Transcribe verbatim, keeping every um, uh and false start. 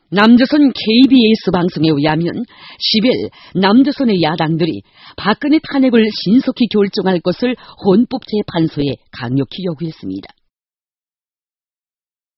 남조선 케이비에스 방송에 의하면 십일 남조선의 야당들이 박근혜 탄핵을 신속히 결정할 것을 헌법재판소에 강력히 요구했습니다.